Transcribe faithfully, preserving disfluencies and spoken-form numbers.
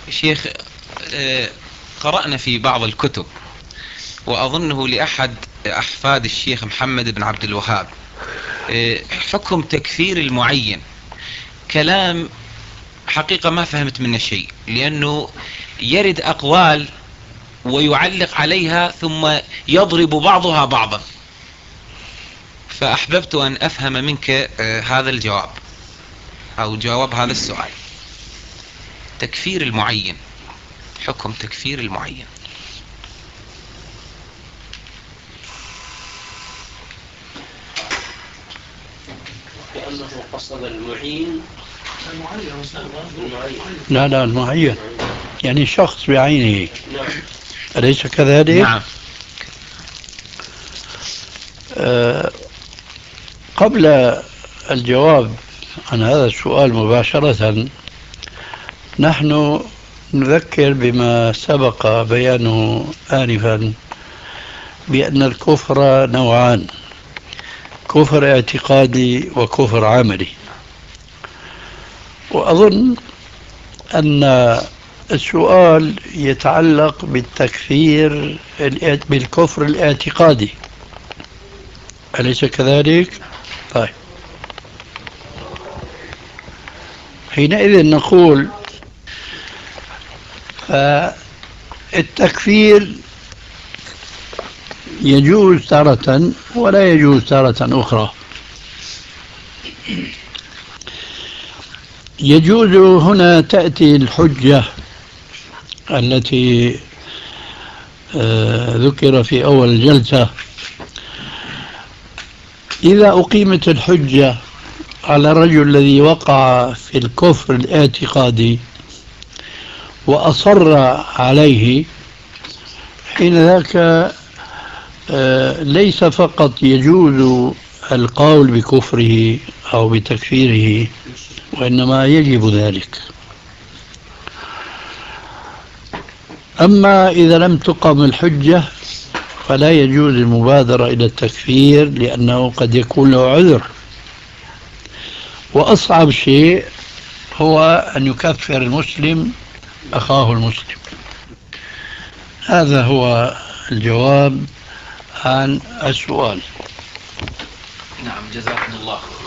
شيخ، قرأنا في بعض الكتب وأظنه لأحد أحفاد الشيخ محمد بن عبد الوهاب حكم تكفير المعين، كلام حقيقة ما فهمت منه شيء، لأنه يرد أقوال ويعلق عليها ثم يضرب بعضها بعضا، فأحببت أن أفهم منك هذا الجواب أو جواب هذا السؤال. تكفير المعين، حكم تكفير المعين. لأنه قصد المعين المعين. لا لا المعين يعني شخص بعينه. نعم. أليس كذلك؟ نعم. أه قبل الجواب عن هذا السؤال مباشرة، نحن نذكر بما سبق بيانه آنفا بأن الكفر نوعان: كفر اعتقادي وكفر عملي. وأظن أن السؤال يتعلق بالتكفير بالكفر الاعتقادي، أليس كذلك؟ طيب، حينئذ نقول فالتكفير يجوز تارة ولا يجوز تارة أخرى. يجوز هنا تأتي الحجة التي ذكر في أول الجلسة. إذا أقيمت الحجة على الرجل الذي وقع في الكفر الاعتقادي وأصر عليه، حين ذاك ليس فقط يجوز القول بكفره أو بتكفيره، وإنما يجب ذلك. أما إذا لم تقم الحجة فلا يجوز المبادرة إلى التكفير، لأنه قد يكون له عذر. وأصعب شيء هو أن يكفر المسلم أخاه المسلم. هذا هو الجواب عن السؤال. نعم، جزاكم الله.